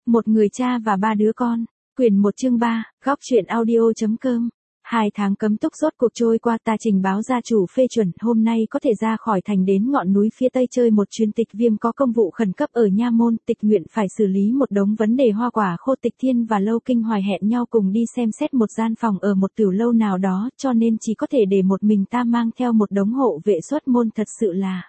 Một người cha và ba đứa con. Quyển 1 chương 3, góc truyện audio.com. 2 tháng cấm túc rốt cuộc trôi qua, ta trình báo gia chủ phê chuẩn, hôm nay có thể ra khỏi thành đến ngọn núi phía tây chơi một chuyến. Tịch Viêm có công vụ khẩn cấp ở Nha Môn, Tịch Nguyện phải xử lý một đống vấn đề hoa quả khô. Tịch Thiên và Lâu Kinh Hoài hẹn nhau cùng đi xem xét một gian phòng ở một tiểu lâu nào đó, cho nên chỉ có thể để một mình ta mang theo một đống hộ vệ xuất môn. Thật sự là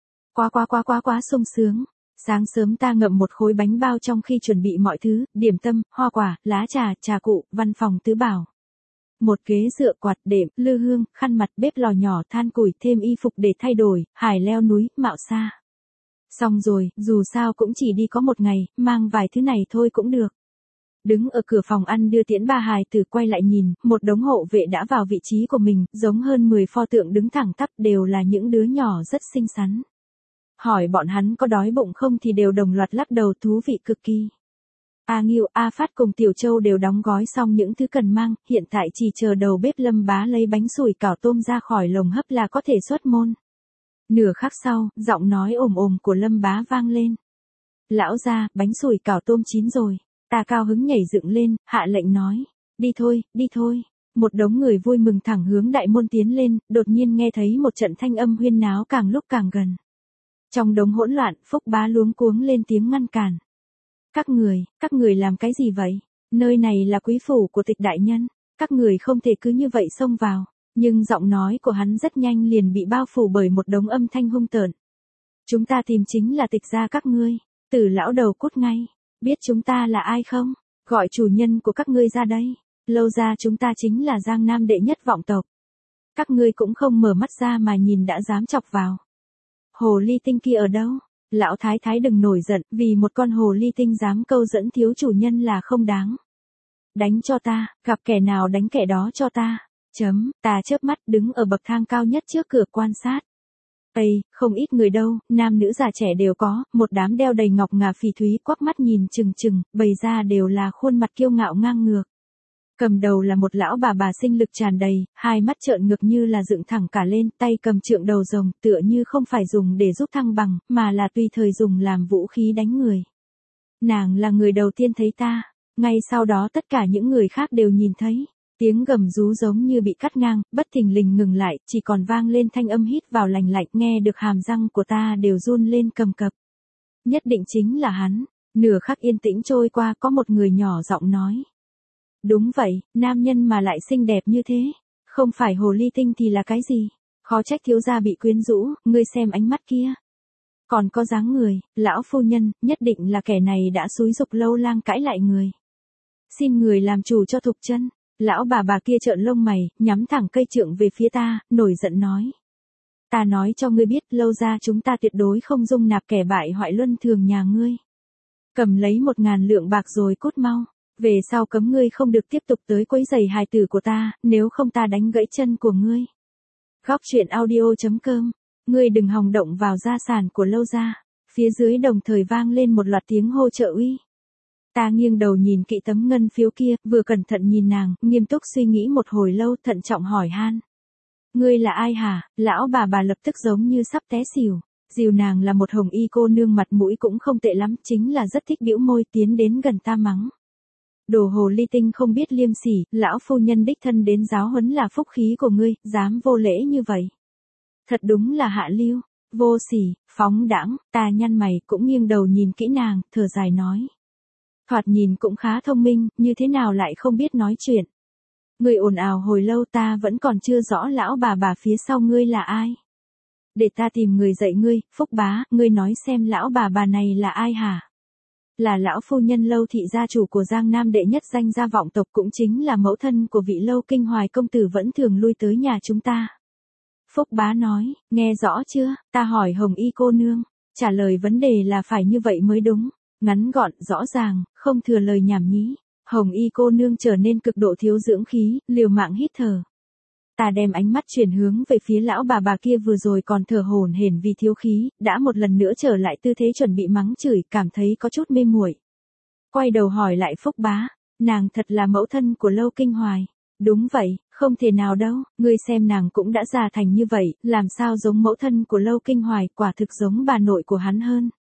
quá sung sướng. Sáng sớm ta ngậm một khối bánh bao trong khi chuẩn bị mọi thứ, điểm tâm, hoa quả, lá trà, trà cụ, văn phòng tứ bảo. Một ghế dựa, quạt đệm, lư hương, khăn mặt, bếp lò nhỏ, than củi, thêm y phục để thay đổi, hải leo núi, mạo xa. Xong rồi, dù sao cũng chỉ đi có một ngày, mang vài thứ này thôi cũng được. Đứng ở cửa phòng ăn đưa tiễn ba hài tử, quay lại nhìn, một đống hộ vệ đã vào vị trí của mình, giống hơn 10 pho tượng đứng thẳng tắp, đều là những đứa nhỏ rất xinh xắn. Hỏi bọn hắn có đói bụng không thì đều đồng loạt lắc đầu, thú vị cực kỳ. A Nghiêu, A Phát cùng Tiểu Châu đều đóng gói xong những thứ cần mang, hiện tại chỉ chờ đầu bếp Lâm Bá lấy bánh sủi cảo tôm ra khỏi lồng hấp là có thể xuất môn. Nửa khắc sau, giọng nói ồm ồm của Lâm Bá vang lên. Lão gia, bánh sủi cảo tôm chín rồi. Ta cao hứng nhảy dựng lên, hạ lệnh nói. Đi thôi. Một đống người vui mừng thẳng hướng đại môn tiến lên, đột nhiên nghe thấy một trận thanh âm huyên náo càng lúc càng gần. Trong đống hỗn loạn, Phúc Bá luống cuống lên tiếng ngăn cản. Các người làm cái gì vậy? Nơi này là quý phủ của Tịch đại nhân, các người không thể cứ như vậy xông vào. Nhưng giọng nói của hắn rất nhanh liền bị bao phủ bởi một đống âm thanh hung tợn. Chúng ta tìm chính là Tịch gia các ngươi. Tử lão đầu cút ngay. Biết chúng ta là ai không? Gọi chủ nhân của các ngươi ra đây. Lâu ra chúng ta chính là Giang Nam đệ nhất vọng tộc. Các ngươi cũng không mở mắt ra mà nhìn đã dám chọc vào. Hồ ly tinh kia ở đâu? Lão thái thái đừng nổi giận, vì một con hồ ly tinh dám câu dẫn thiếu chủ nhân là không đáng. Đánh cho ta, gặp kẻ nào đánh kẻ đó cho ta. Ta chớp mắt đứng ở bậc thang cao nhất trước cửa quan sát. Không ít người đâu, nam nữ già trẻ đều có, một đám đeo đầy ngọc ngà phỉ thúy, quắc mắt nhìn chừng, bày ra đều là khuôn mặt kiêu ngạo ngang ngược. Cầm đầu là một lão bà sinh lực tràn đầy, hai mắt trợn ngược như là dựng thẳng cả lên, tay cầm trượng đầu rồng, tựa như không phải dùng để giúp thăng bằng, mà là tùy thời dùng làm vũ khí đánh người. Nàng là người đầu tiên thấy ta, ngay sau đó tất cả những người khác đều nhìn thấy. Tiếng gầm rú giống như bị cắt ngang, bất thình lình ngừng lại, chỉ còn vang lên thanh âm hít vào lành lạnh, nghe được hàm răng của ta đều run lên cầm cập. Nhất định chính là hắn. Nửa khắc yên tĩnh trôi qua, có một người nhỏ giọng nói. Đúng vậy, nam nhân mà lại xinh đẹp như thế, không phải hồ ly tinh thì là cái gì? Khó trách thiếu gia bị quyến rũ, ngươi xem ánh mắt kia. Còn có dáng người, lão phu nhân, nhất định là kẻ này đã xúi giục Lâu Lang cãi lại người. Xin người làm chủ cho Thục Chân. Lão bà kia trợn lông mày, nhắm thẳng cây trượng về phía ta, nổi giận nói. Ta nói cho ngươi biết, Lâu gia chúng ta tuyệt đối không dung nạp kẻ bại hoại luân thường nhà ngươi. Cầm lấy 1.000 lượng bạc rồi cút mau. Về sau cấm ngươi không được tiếp tục tới quấy rầy hài tử của ta, nếu không ta đánh gãy chân của ngươi. Góc truyện audio.com. Ngươi đừng hòng động vào gia sản của Lâu gia. Phía dưới đồng thời vang lên một loạt tiếng hô trợ uy. Ta nghiêng đầu nhìn kỹ tấm ngân phiếu kia, vừa cẩn thận nhìn nàng, nghiêm túc suy nghĩ một hồi lâu, thận trọng hỏi han. Ngươi là ai hả? Lão bà lập tức giống như sắp té xỉu. Dìu nàng là một hồng y cô nương mặt mũi cũng không tệ lắm, chính là rất thích bĩu môi, tiến đến gần ta mắng. Đồ hồ ly tinh không biết liêm sỉ, lão phu nhân đích thân đến giáo huấn là phúc khí của ngươi, dám vô lễ như vậy. Thật đúng là hạ lưu, vô sỉ, phóng đãng. Ta nhăn mày cũng nghiêng đầu nhìn kỹ nàng, thở dài nói. Thoạt nhìn cũng khá thông minh, như thế nào lại không biết nói chuyện. Ngươi ồn ào hồi lâu, ta vẫn còn chưa rõ lão bà phía sau ngươi là ai. Để ta tìm người dạy ngươi. Phúc Bá, ngươi nói xem lão bà này là ai hả? Là lão phu nhân Lâu thị gia chủ của Giang Nam đệ nhất danh gia vọng tộc, cũng chính là mẫu thân của vị Lâu Kinh Hoài công tử vẫn thường lui tới nhà chúng ta. Phúc Bá nói, nghe rõ chưa? Ta hỏi hồng y cô nương, trả lời vấn đề là phải như vậy mới đúng. Ngắn gọn, rõ ràng, không thừa lời nhảm nhí. Hồng y cô nương trở nên cực độ thiếu dưỡng khí, liều mạng hít thở. Ta đem ánh mắt chuyển hướng về phía lão bà kia vừa rồi còn thở hổn hển vì thiếu khí, đã một lần nữa trở lại tư thế chuẩn bị mắng chửi, cảm thấy có chút mê muội. Quay đầu hỏi lại Phúc Bá, nàng thật là mẫu thân của Lâu Kinh Hoài. Đúng vậy, không thể nào đâu, ngươi xem nàng cũng đã già thành như vậy, làm sao giống mẫu thân của Lâu Kinh Hoài, quả thực giống bà nội của hắn hơn.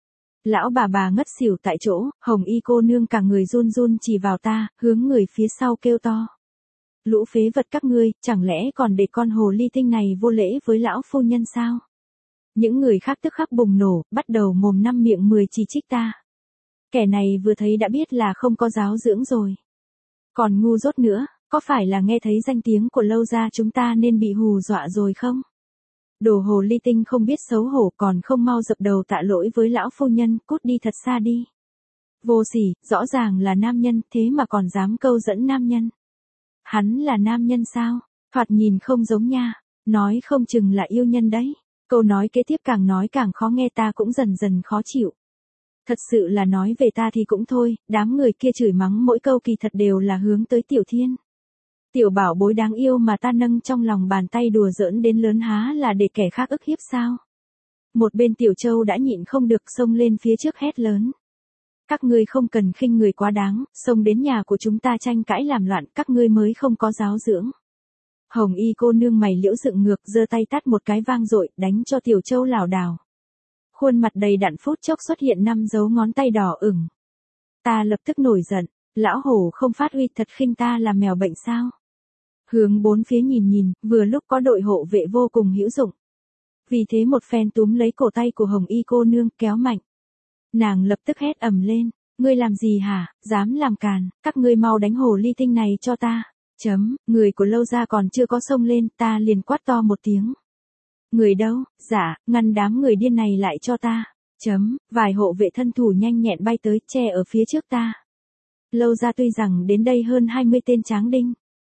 Lão bà ngất xỉu tại chỗ, Hồng Y cô nương cả người run run chỉ vào ta, hướng người phía sau kêu to. Lũ phế vật các ngươi, chẳng lẽ còn để con hồ ly tinh này vô lễ với lão phu nhân sao? Những người khác tức khắc bùng nổ, bắt đầu mồm năm miệng 10 chỉ trích ta. Kẻ này vừa thấy đã biết là không có giáo dưỡng rồi. Còn ngu dốt nữa, có phải là nghe thấy danh tiếng của Lâu gia chúng ta nên bị hù dọa rồi không? Đồ hồ ly tinh không biết xấu hổ còn không mau dập đầu tạ lỗi với lão phu nhân, cút đi thật xa đi. Vô sỉ, rõ ràng là nam nhân, thế mà còn dám câu dẫn nam nhân. Hắn là nam nhân sao? Thoạt nhìn không giống nha, nói không chừng là yêu nhân đấy. Câu nói kế tiếp càng nói càng khó nghe, ta cũng dần dần khó chịu. Thật sự là nói về ta thì cũng thôi, đám người kia chửi mắng mỗi câu kỳ thật đều là hướng tới Tiểu Thiên. Tiểu bảo bối đáng yêu mà ta nâng trong lòng bàn tay đùa giỡn đến lớn há là để kẻ khác ức hiếp sao? Một bên Tiểu Châu đã nhịn không được xông lên phía trước hét lớn. Các ngươi không cần khinh người quá đáng, xông đến nhà của chúng ta tranh cãi làm loạn, các ngươi mới không có giáo dưỡng. Hồng Y cô nương mày liễu dựng ngược, giơ tay tát một cái vang dội, đánh cho Tiểu Châu lảo đảo. Khuôn mặt đầy đặn phút chốc xuất hiện 5 dấu ngón tay đỏ ửng. Ta lập tức nổi giận, lão hổ không phát uy, thật khinh ta là mèo bệnh sao? Hướng bốn phía nhìn nhìn, vừa lúc có đội hộ vệ vô cùng hữu dụng. Vì thế một phen túm lấy cổ tay của Hồng Y cô nương kéo mạnh. Nàng lập tức hét ầm lên, ngươi làm gì hả, dám làm càn, các ngươi mau đánh hồ ly tinh này cho ta. Người của Lâu gia còn chưa có xông lên, ta liền quát to một tiếng. Người đâu, dạ, ngăn đám người điên này lại cho ta. Vài hộ vệ thân thủ nhanh nhẹn bay tới, che ở phía trước ta. Lâu gia tuy rằng đến đây hơn 20 tên tráng đinh.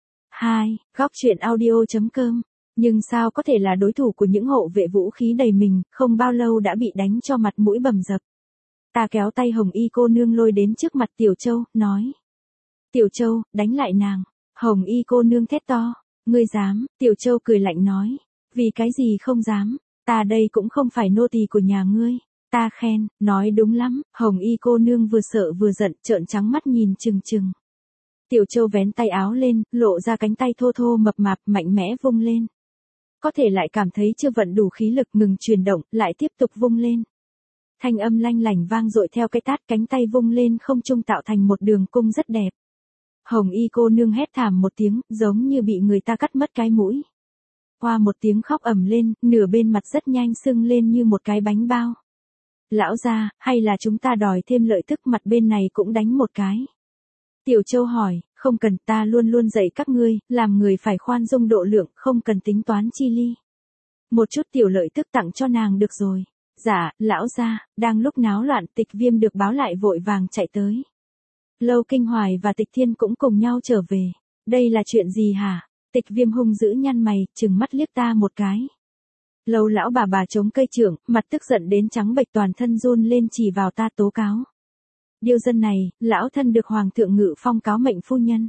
Góc truyện audio.com, nhưng sao có thể là đối thủ của những hộ vệ vũ khí đầy mình, không bao lâu đã bị đánh cho mặt mũi bầm dập. Ta kéo tay Hồng Y cô nương lôi đến trước mặt Tiểu Châu, nói. Tiểu Châu, đánh lại nàng. Hồng Y cô nương thét to. Ngươi dám? Tiểu Châu cười lạnh nói. Vì cái gì không dám? Ta đây cũng không phải nô tỳ của nhà ngươi. Ta khen, nói đúng lắm. Hồng Y cô nương vừa sợ vừa giận, trợn trắng mắt nhìn chừng chừng. Tiểu Châu vén tay áo lên, lộ ra cánh tay thô thô mập mạp mạnh mẽ vung lên. Có thể lại cảm thấy chưa vận đủ khí lực, ngừng chuyển động, lại tiếp tục vung lên. Thanh âm lanh lảnh vang dội theo cái tát, cánh tay vung lên không trung tạo thành một đường cung rất đẹp. Hồng Y cô nương hét thảm một tiếng, giống như bị người ta cắt mất cái mũi. Qua một tiếng khóc ầm lên, nửa bên mặt rất nhanh sưng lên như một cái bánh bao. Lão gia, hay là chúng ta đòi thêm lợi tức, mặt bên này cũng đánh một cái. Tiểu Châu hỏi, không cần, ta luôn luôn dạy các ngươi, làm người phải khoan dung độ lượng, không cần tính toán chi ly. Một chút tiểu lợi tức tặng cho nàng được rồi. Dạ, lão gia. Đang lúc náo loạn, Tịch Viêm được báo lại vội vàng chạy tới. Lâu Kinh Hoài và Tịch Thiên cũng cùng nhau trở về. Đây là chuyện gì hả? Tịch Viêm hung dữ nhăn mày, trừng mắt liếc ta một cái. Lâu lão bà chống cây chưởng, mặt tức giận đến trắng bệch, toàn thân run lên chỉ vào ta tố cáo. Điêu dân này, lão thân được hoàng thượng ngự phong cáo mệnh phu nhân.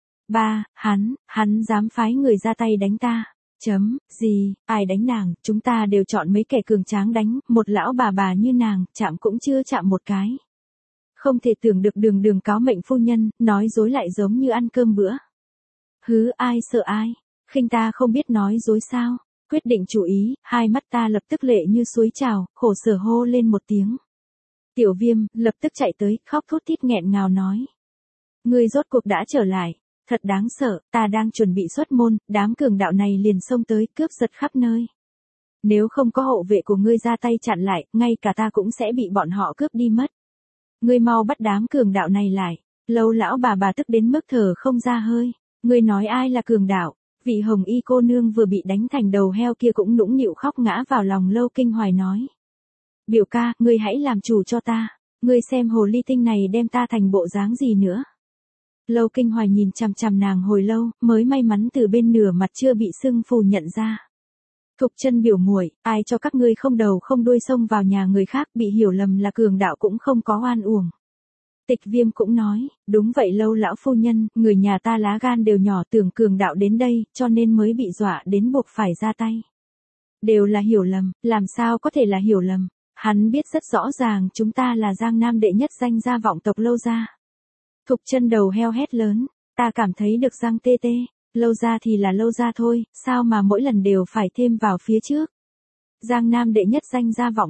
Hắn dám phái người ra tay đánh ta. Gì, ai đánh nàng, chúng ta đều chọn mấy kẻ cường tráng đánh, một lão bà như nàng, chạm cũng chưa chạm một cái. Không thể tưởng được đường cáo mệnh phu nhân, nói dối lại giống như ăn cơm bữa. Ai sợ ai, khinh ta không biết nói dối sao, quyết định chủ ý, hai mắt ta lập tức lệ như suối trào, khổ sở hô lên một tiếng. Tiểu Viêm, lập tức chạy tới, khóc thút thít nghẹn ngào nói. Ngươi rốt cuộc đã trở lại, thật đáng sợ, ta đang chuẩn bị xuất môn, đám cường đạo này liền xông tới, cướp giật khắp nơi. Nếu không có hộ vệ của ngươi ra tay chặn lại, ngay cả ta cũng sẽ bị bọn họ cướp đi mất. Ngươi mau bắt đám cường đạo này lại. Lâu lão bà tức đến mức thở không ra hơi. Ngươi nói ai là cường đạo? Vị Hồng Y cô nương vừa bị đánh thành đầu heo kia cũng nũng nịu khóc ngã vào lòng Lâu Kinh Hoài nói. Biểu ca, ngươi hãy làm chủ cho ta. Ngươi xem hồ ly tinh này đem ta thành bộ dáng gì nữa. Lâu Kinh Hoài nhìn chằm chằm nàng hồi lâu, mới may mắn từ bên nửa mặt chưa bị sưng phù nhận ra. Thục Chân biểu muội, ai cho các ngươi không đầu không đuôi xông vào nhà người khác, bị hiểu lầm là cường đạo cũng không có oan uổng. Tịch Viêm cũng nói, đúng vậy Lâu lão phu nhân, người nhà ta lá gan đều nhỏ, tưởng cường đạo đến đây, cho nên mới bị dọa đến buộc phải ra tay. Đều là hiểu lầm, làm sao có thể là hiểu lầm, hắn biết rất rõ ràng chúng ta là Giang Nam đệ nhất danh gia vọng tộc Lâu gia. Thục Chân đầu heo hét lớn, ta cảm thấy được răng tê tê. Lâu gia thì là Lâu gia thôi, sao mà mỗi lần đều phải thêm vào phía trước. Giang Nam đệ nhất danh gia vọng tộc,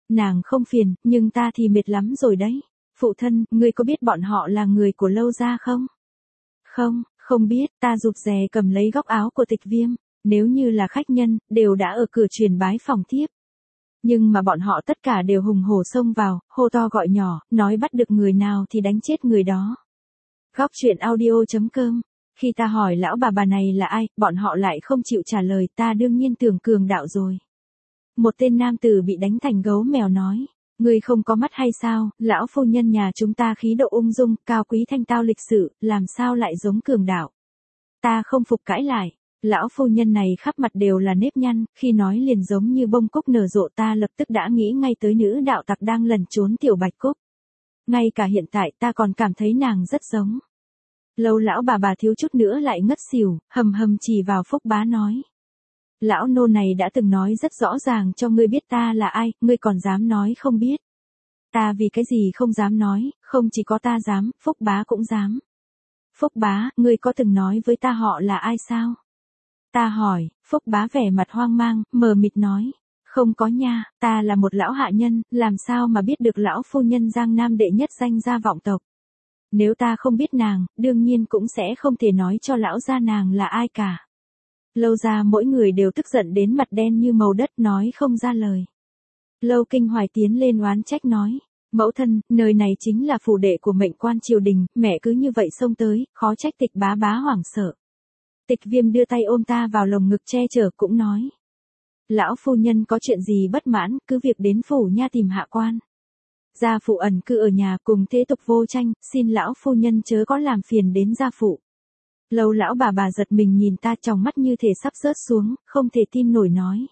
Nàng không phiền, nhưng ta thì mệt lắm rồi đấy. Phụ thân, ngươi có biết bọn họ là người của Lâu gia không? Không, không biết, ta rụt rè cầm lấy góc áo của Tịch Viêm. Nếu như là khách nhân, đều đã ở cửa truyền bái phòng thiếp. Nhưng mà bọn họ tất cả đều hùng hổ xông vào, hô to gọi nhỏ, nói bắt được người nào thì đánh chết người đó. Góc truyện audio.com. Khi ta hỏi lão bà này là ai, bọn họ lại không chịu trả lời, ta đương nhiên tưởng cường đạo rồi. Một tên nam tử bị đánh thành gấu mèo nói, ngươi không có mắt hay sao, lão phu nhân nhà chúng ta khí độ ung dung, cao quý thanh tao lịch sự, làm sao lại giống cường đạo. Ta không phục cãi lại, lão phu nhân này khắp mặt đều là nếp nhăn, khi nói liền giống như bông cúc nở rộ, ta lập tức đã nghĩ ngay tới nữ đạo tặc đang lẩn trốn Tiểu Bạch Cúc. Ngay cả hiện tại ta còn cảm thấy nàng rất giống. Lâu lão bà thiếu chút nữa lại ngất xỉu, hầm hầm chỉ vào Phúc Bá nói. Lão nô này đã từng nói rất rõ ràng cho ngươi biết ta là ai, ngươi còn dám nói không biết. Ta vì cái gì không dám nói, không chỉ có ta dám, Phúc Bá cũng dám. Phúc Bá, ngươi có từng nói với ta họ là ai sao? Ta hỏi, Phúc Bá vẻ mặt hoang mang, mờ mịt nói. Không có nha, ta là một lão hạ nhân, làm sao mà biết được lão phu nhân Giang Nam đệ nhất danh gia vọng tộc. Nếu ta không biết nàng, đương nhiên cũng sẽ không thể nói cho lão gia nàng là ai cả. Lâu gia mỗi người đều tức giận đến mặt đen như màu đất, nói không ra lời. Lâu Kinh Hoài tiến lên oán trách nói. Mẫu thân, nơi này chính là phủ đệ của mệnh quan triều đình, mẹ cứ như vậy xông tới, khó trách Tịch bá hoảng sợ. Tịch Viêm đưa tay ôm ta vào lồng ngực che chở cũng nói. Lão phu nhân có chuyện gì bất mãn, cứ việc đến phủ nha tìm hạ quan. Gia phụ ẩn cư ở nhà cùng thế tục vô tranh, xin lão phu nhân chớ có làm phiền đến gia phụ. Lâu lão bà giật mình nhìn ta, tròng mắt như thể sắp rớt xuống, không thể tin nổi nói.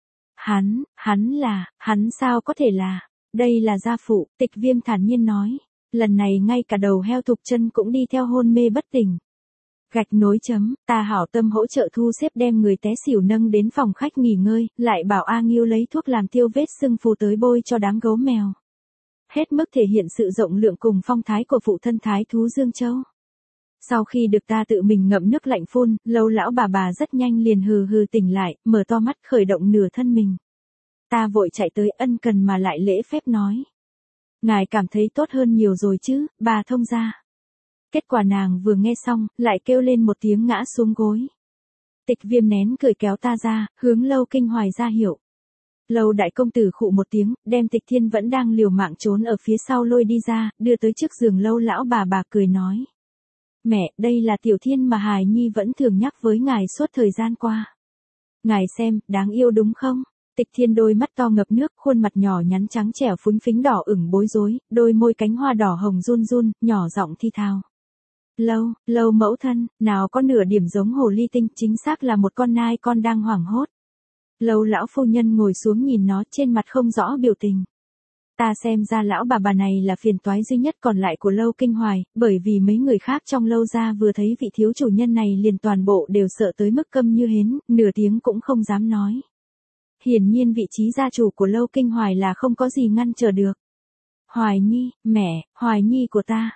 Hắn sao có thể là, đây là gia phụ, Tịch Viêm thản nhiên nói. Lần này ngay cả đầu heo Thục Chân cũng đi theo hôn mê bất tỉnh. Gạch nối chấm, ta hảo tâm hỗ trợ thu xếp đem người té xỉu nâng đến phòng khách nghỉ ngơi, lại bảo A Nghiêu lấy thuốc làm tiêu vết sưng phù tới bôi cho đám gấu mèo. Hết mức thể hiện sự rộng lượng cùng phong thái của phụ thân thái thú Dương Châu. Sau khi được ta tự mình ngậm nước lạnh phun, lâu lão bà rất nhanh liền hừ tỉnh lại, mở to mắt khởi động nửa thân mình. Ta vội chạy tới ân cần mà lại lễ phép nói. Ngài cảm thấy tốt hơn nhiều rồi chứ, bà thông gia. Kết quả nàng vừa nghe xong, lại kêu lên một tiếng ngã xuống gối. Tịch Viêm nén cười kéo ta ra, hướng Lâu Kinh Hoài ra hiệu. Lâu đại công tử khụ một tiếng, đem Tịch Thiên vẫn đang liều mạng trốn ở phía sau lôi đi ra, đưa tới trước giường Lâu lão bà cười nói. Mẹ, đây là Tiểu Thiên mà Hài Nhi vẫn thường nhắc với ngài suốt thời gian qua. Ngài xem, đáng yêu đúng không? Tịch Thiên đôi mắt to ngập nước, khuôn mặt nhỏ nhắn trắng trẻo phúng phính đỏ ửng bối rối, đôi môi cánh hoa đỏ hồng run run, nhỏ giọng thi thào. Lâu mẫu thân, nào có nửa điểm giống hồ ly tinh, chính xác là một con nai con đang hoảng hốt. Lâu lão phu nhân ngồi xuống nhìn nó, trên mặt không rõ biểu tình. Ta xem ra lão bà này là phiền toái duy nhất còn lại của Lâu Kinh Hoài, bởi vì mấy người khác trong Lâu gia vừa thấy vị thiếu chủ nhân này liền toàn bộ đều sợ tới mức câm như hến, nửa tiếng cũng không dám nói. Hiển nhiên vị trí gia chủ của Lâu Kinh Hoài là không có gì ngăn trở được. Hoài Nhi, mẹ, Hoài Nhi của ta,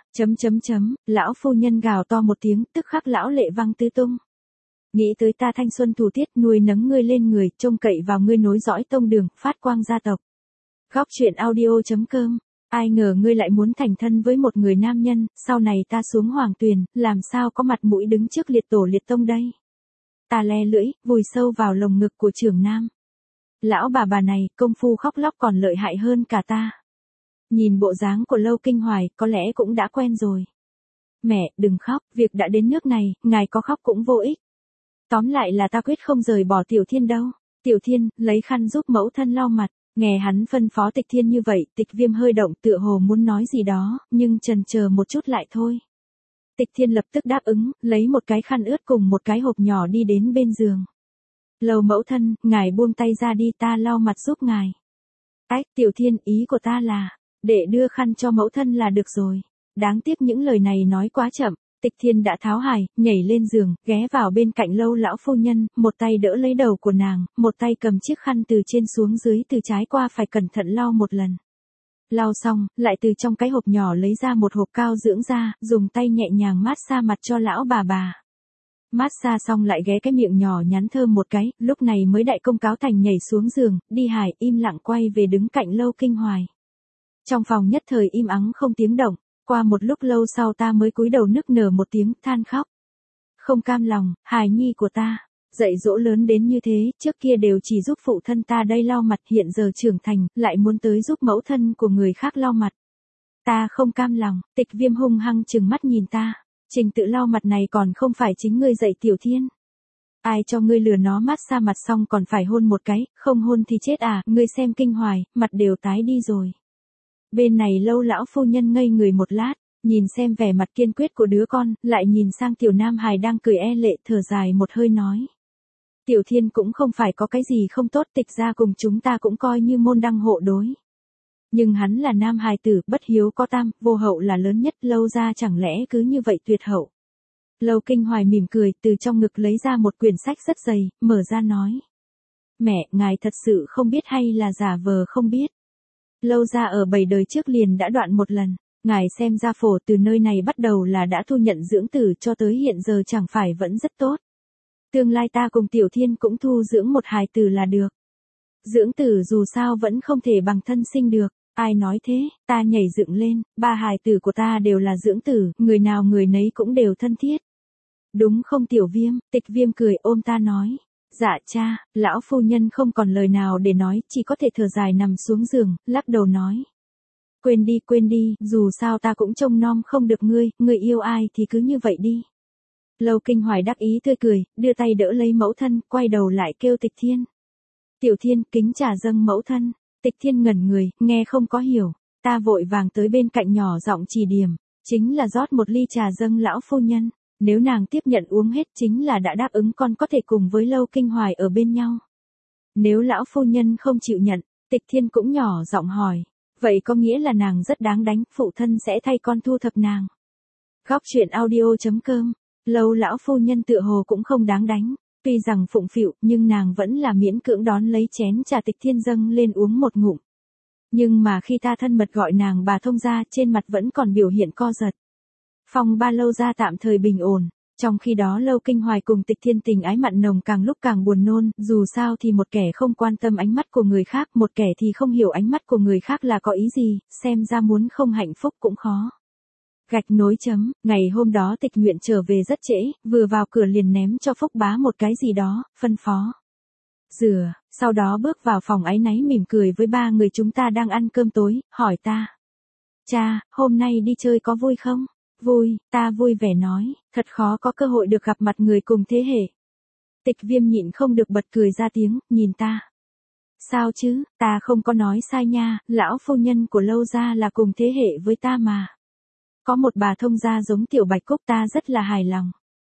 lão phu nhân gào to một tiếng, tức khắc lão lệ văng tứ tung. Nghĩ tới ta thanh xuân thủ tiết nuôi nấng ngươi lên người, trông cậy vào ngươi nối dõi tông đường, phát quang gia tộc. Góc truyện audio.com. Ai ngờ ngươi lại muốn thành thân với một người nam nhân, sau này ta xuống hoàng tuyền, làm sao có mặt mũi đứng trước liệt tổ liệt tông đây. Ta le lưỡi, vùi sâu vào lồng ngực của trưởng nam. Lão bà này, công phu khóc lóc còn lợi hại hơn cả ta. Nhìn bộ dáng của Lâu Kinh Hoài, có lẽ cũng đã quen rồi. Mẹ, đừng khóc, việc đã đến nước này, ngài có khóc cũng vô ích. Tóm lại là ta quyết không rời bỏ Tiểu Thiên đâu. Tiểu Thiên, lấy khăn giúp mẫu thân lau mặt. Nghe hắn phân phó Tịch Thiên như vậy, Tịch Viêm hơi động, tựa hồ muốn nói gì đó, nhưng chần chờ một chút lại thôi. Tịch Thiên lập tức đáp ứng, lấy một cái khăn ướt cùng một cái hộp nhỏ đi đến bên giường. Lâu mẫu thân, ngài buông tay ra đi, ta lau mặt giúp ngài. Tiểu Thiên, ý của ta là, để đưa khăn cho mẫu thân là được rồi. Đáng tiếc những lời này nói quá chậm. Tịch Thiên đã tháo hài, nhảy lên giường, ghé vào bên cạnh Lâu lão phu nhân, một tay đỡ lấy đầu của nàng, một tay cầm chiếc khăn từ trên xuống dưới, từ trái qua phải cẩn thận lau một lần. Lau xong, lại từ trong cái hộp nhỏ lấy ra một hộp cao dưỡng da, dùng tay nhẹ nhàng mát xa mặt cho lão bà. Mát xa xong lại ghé cái miệng nhỏ nhắn thơm một cái, lúc này mới đại công cáo thành nhảy xuống giường, đi Hải im lặng quay về đứng cạnh Lâu Kinh Hoài. Trong phòng nhất thời im ắng không tiếng động, qua một lúc lâu sau ta mới cúi đầu nức nở một tiếng than khóc. Không cam lòng, hài nhi của ta, dạy dỗ lớn đến như thế, trước kia đều chỉ giúp phụ thân ta đây lau mặt, hiện giờ trưởng thành, lại muốn tới giúp mẫu thân của người khác lau mặt. Ta không cam lòng, Tịch Viêm hung hăng trừng mắt nhìn ta, trình tự lau mặt này còn không phải chính ngươi dạy Tiểu Thiên. Ai cho ngươi lừa nó mát xa mặt xong còn phải hôn một cái, không hôn thì chết à, ngươi xem Kinh Hoài, mặt đều tái đi rồi. Bên này Lâu lão phu nhân ngây người một lát, nhìn xem vẻ mặt kiên quyết của đứa con, lại nhìn sang Tiểu Nam Hài đang cười e lệ, thở dài một hơi nói. Tiểu Thiên cũng không phải có cái gì không tốt, Tịch ra cùng chúng ta cũng coi như môn đăng hộ đối. Nhưng hắn là nam hài tử, bất hiếu có tam, vô hậu là lớn nhất, Lâu ra chẳng lẽ cứ như vậy tuyệt hậu. Lâu Kinh Hoài mỉm cười, từ trong ngực lấy ra một quyển sách rất dày, mở ra nói. Mẹ, ngài thật sự không biết hay là giả vờ không biết. Lâu ra ở 7 đời trước liền đã đoạn một lần, ngài xem gia phổ từ nơi này bắt đầu là đã thu nhận dưỡng tử cho tới hiện giờ chẳng phải vẫn rất tốt. Tương lai ta cùng Tiểu Thiên cũng thu dưỡng một hài tử là được. Dưỡng tử dù sao vẫn không thể bằng thân sinh được. Ai nói thế, ta nhảy dựng lên, 3 hài tử của ta đều là dưỡng tử, người nào người nấy cũng đều thân thiết. Đúng không Tiểu Viêm, Tịch Viêm cười ôm ta nói. Dạ cha, lão phu nhân không còn lời nào để nói, chỉ có thể thở dài nằm xuống giường, lắc đầu nói. Quên đi, dù sao ta cũng trông nom không được ngươi, ngươi yêu ai thì cứ như vậy đi. Lâu Kinh Hoài đắc ý tươi cười, đưa tay đỡ lấy mẫu thân, quay đầu lại kêu Tịch Thiên. Tiểu Thiên, kính trà dâng mẫu thân. Tịch Thiên ngẩn người, nghe không có hiểu, ta vội vàng tới bên cạnh nhỏ giọng chỉ điểm, chính là rót một ly trà dâng lão phu nhân, nếu nàng tiếp nhận uống hết chính là đã đáp ứng con có thể cùng với Lâu Kinh Hoài ở bên nhau. Nếu lão phu nhân không chịu nhận, Tịch Thiên cũng nhỏ giọng hỏi, vậy có nghĩa là nàng rất đáng đánh, phụ thân sẽ thay con thu thập nàng. Góc truyện audio.com, Lâu lão phu nhân tựa hồ cũng không đáng đánh. Tuy rằng phụng phịu, nhưng nàng vẫn là miễn cưỡng đón lấy chén trà Tịch Thiên dâng lên uống một ngụm. Nhưng mà khi ta thân mật gọi nàng bà thông gia, trên mặt vẫn còn biểu hiện co giật. Phong ba Lâu ra tạm thời bình ổn, trong khi đó Lâu Kinh Hoài cùng Tịch Thiên tình ái mặn nồng càng lúc càng buồn nôn, dù sao thì một kẻ không quan tâm ánh mắt của người khác, một kẻ thì không hiểu ánh mắt của người khác là có ý gì, xem ra muốn không hạnh phúc cũng khó. Gạch nối chấm, ngày hôm đó Tịch Nguyện trở về rất trễ, vừa vào cửa liền ném cho Phúc Bá một cái gì đó, phân phó. Rửa, sau đó bước vào phòng áy náy mỉm cười với 3 người chúng ta đang ăn cơm tối, hỏi ta. Cha, hôm nay đi chơi có vui không? Vui, ta vui vẻ nói, thật khó có cơ hội được gặp mặt người cùng thế hệ. Tịch Viêm nhịn không được bật cười ra tiếng, nhìn ta. Sao chứ, ta không có nói sai nha, lão phu nhân của Lâu gia là cùng thế hệ với ta mà. Có một bà thông gia giống Tiểu Bạch Cúc ta rất là hài lòng.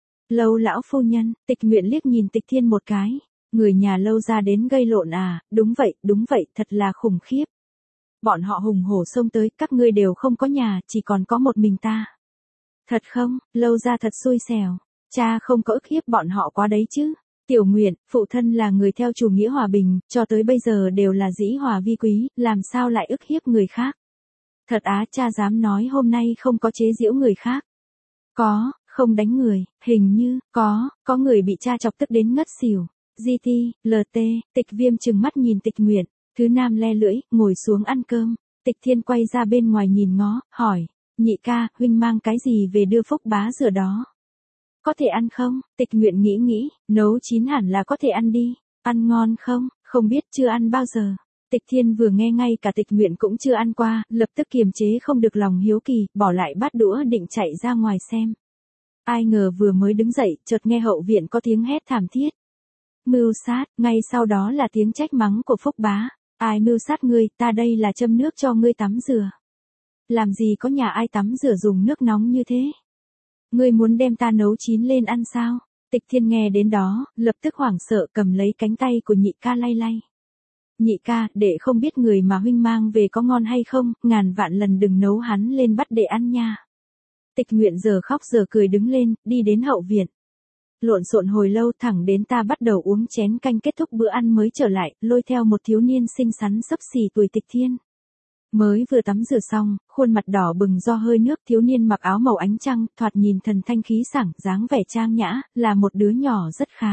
Lâu lão phu nhân, Tịch Nguyện liếc nhìn Tịch Thiên một cái. Người nhà Lâu gia đến gây lộn à, đúng vậy, thật là khủng khiếp. Bọn họ hùng hổ xông tới, các ngươi đều không có nhà, chỉ còn có một mình ta. Thật không, Lâu gia thật xui xẻo. Cha không có ức hiếp bọn họ quá đấy chứ. Tiểu Nguyện, phụ thân là người theo chủ nghĩa hòa bình, cho tới bây giờ đều là dĩ hòa vi quý, làm sao lại ức hiếp người khác. Thật á, cha dám nói hôm nay không có chế giễu người khác. Có, không đánh người, hình như, có người bị cha chọc tức đến ngất xỉu. GT, LT, Tịch Viêm trừng mắt nhìn Tịch Nguyện, Thứ Nam le lưỡi, ngồi xuống ăn cơm. Tịch Thiên quay ra bên ngoài nhìn ngó, hỏi, nhị ca, huynh mang cái gì về đưa Phúc Bá rửa đó? Có thể ăn không? Tịch Nguyện nghĩ, nấu chín hẳn là có thể ăn đi. Ăn ngon không? Không biết, chưa ăn bao giờ. Tịch Thiên vừa nghe ngay cả Tịch Nguyện cũng chưa ăn qua, lập tức kiềm chế không được lòng hiếu kỳ, bỏ lại bát đũa định chạy ra ngoài xem. Ai ngờ vừa mới đứng dậy, chợt nghe hậu viện có tiếng hét thảm thiết. Mưu sát, ngay sau đó là tiếng trách mắng của Phúc Bá. Ai mưu sát ngươi, ta đây là châm nước cho ngươi tắm rửa. Làm gì có nhà ai tắm rửa dùng nước nóng như thế? Ngươi muốn đem ta nấu chín lên ăn sao? Tịch Thiên nghe đến đó, lập tức hoảng sợ cầm lấy cánh tay của nhị ca lay lay. Nhị ca, đệ không biết người mà huynh mang về có ngon hay không, ngàn vạn lần đừng nấu hắn lên bắt đệ ăn nha. Tịch Nguyện giờ khóc giờ cười đứng lên, đi đến hậu viện. Lộn xộn hồi lâu thẳng đến ta bắt đầu uống chén canh kết thúc bữa ăn mới trở lại, lôi theo một thiếu niên xinh xắn xấp xỉ tuổi Tịch Thiên. Mới vừa tắm rửa xong, khuôn mặt đỏ bừng do hơi nước, thiếu niên mặc áo màu ánh trăng, thoạt nhìn thần thanh khí sảng, dáng vẻ trang nhã, là một đứa nhỏ rất khá.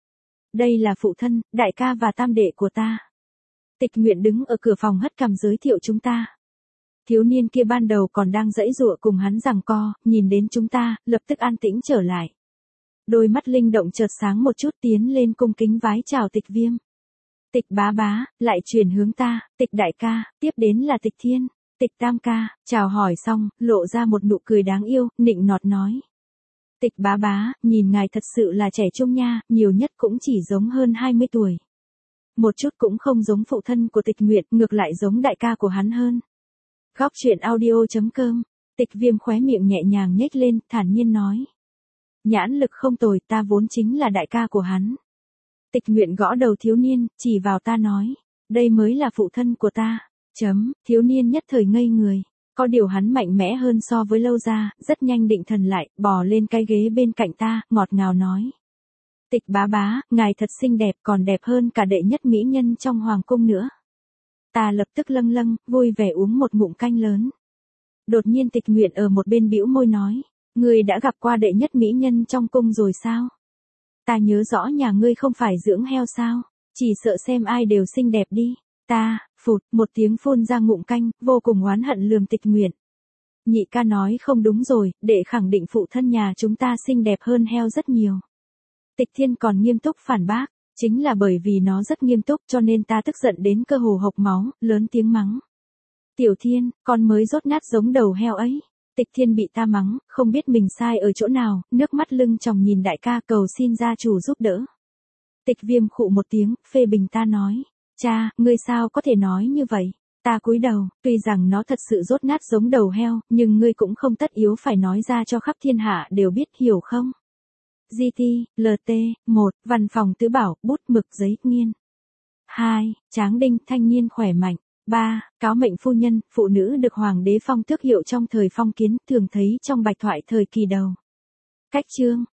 Đây là phụ thân, đại ca và tam đệ của ta. Tịch Nguyện đứng ở cửa phòng hất cằm giới thiệu chúng ta. Thiếu niên kia ban đầu còn đang giãy giụa cùng hắn giằng co, nhìn đến chúng ta, lập tức an tĩnh trở lại. Đôi mắt linh động chợt sáng một chút, tiến lên cung kính vái chào Tịch Viêm. Tịch bá bá, lại chuyển hướng ta, Tịch đại ca, tiếp đến là Tịch Thiên, Tịch tam ca, chào hỏi xong, lộ ra một nụ cười đáng yêu, nịnh nọt nói. Tịch bá bá, nhìn ngài thật sự là trẻ trung nha, nhiều nhất cũng chỉ giống hơn 20 tuổi. Một chút cũng không giống phụ thân của Tịch Nguyệt, ngược lại giống đại ca của hắn hơn. Góc truyện audio.com, Tịch Viêm khóe miệng nhẹ nhàng nhếch lên, thản nhiên nói. Nhãn lực không tồi, ta vốn chính là đại ca của hắn. Tịch Nguyện gõ đầu thiếu niên, chỉ vào ta nói. Đây mới là phụ thân của ta. Thiếu niên nhất thời ngây người. Có điều hắn mạnh mẽ hơn so với Lâu Gia, rất nhanh định thần lại, bò lên cái ghế bên cạnh ta, ngọt ngào nói. Tịch bá bá, ngài thật xinh đẹp, còn đẹp hơn cả đệ nhất mỹ nhân trong hoàng cung nữa. Ta lập tức lâng lâng, vui vẻ uống một ngụm canh lớn. Đột nhiên Tịch Nguyện ở một bên bĩu môi nói. Ngươi đã gặp qua đệ nhất mỹ nhân trong cung rồi sao? Ta nhớ rõ nhà ngươi không phải dưỡng heo sao? Chỉ sợ xem ai đều xinh đẹp đi. Ta, phụt, một tiếng phun ra ngụm canh, vô cùng oán hận lườm Tịch Nguyện. Nhị ca nói không đúng rồi, đệ khẳng định phụ thân nhà chúng ta xinh đẹp hơn heo rất nhiều. Tịch Thiên còn nghiêm túc phản bác, chính là bởi vì nó rất nghiêm túc cho nên ta tức giận đến cơ hồ hộc máu, lớn tiếng mắng. Tiểu Thiên, con mới rốt nát giống đầu heo ấy. Tịch Thiên bị ta mắng, không biết mình sai ở chỗ nào, nước mắt lưng tròng nhìn đại ca cầu xin gia chủ giúp đỡ. Tịch Viêm khụ một tiếng, phê bình ta nói. Cha, ngươi sao có thể nói như vậy? Ta cúi đầu, tuy rằng nó thật sự rốt nát giống đầu heo, nhưng ngươi cũng không tất yếu phải nói ra cho khắp thiên hạ đều biết, hiểu không? GT, LT, 1, văn phòng tứ bảo, bút mực giấy, nghiên. 2, tráng đinh, thanh niên khỏe mạnh. 3, cáo mệnh phu nhân, phụ nữ được hoàng đế phong tước hiệu trong thời phong kiến, thường thấy trong bạch thoại thời kỳ đầu. Cách chương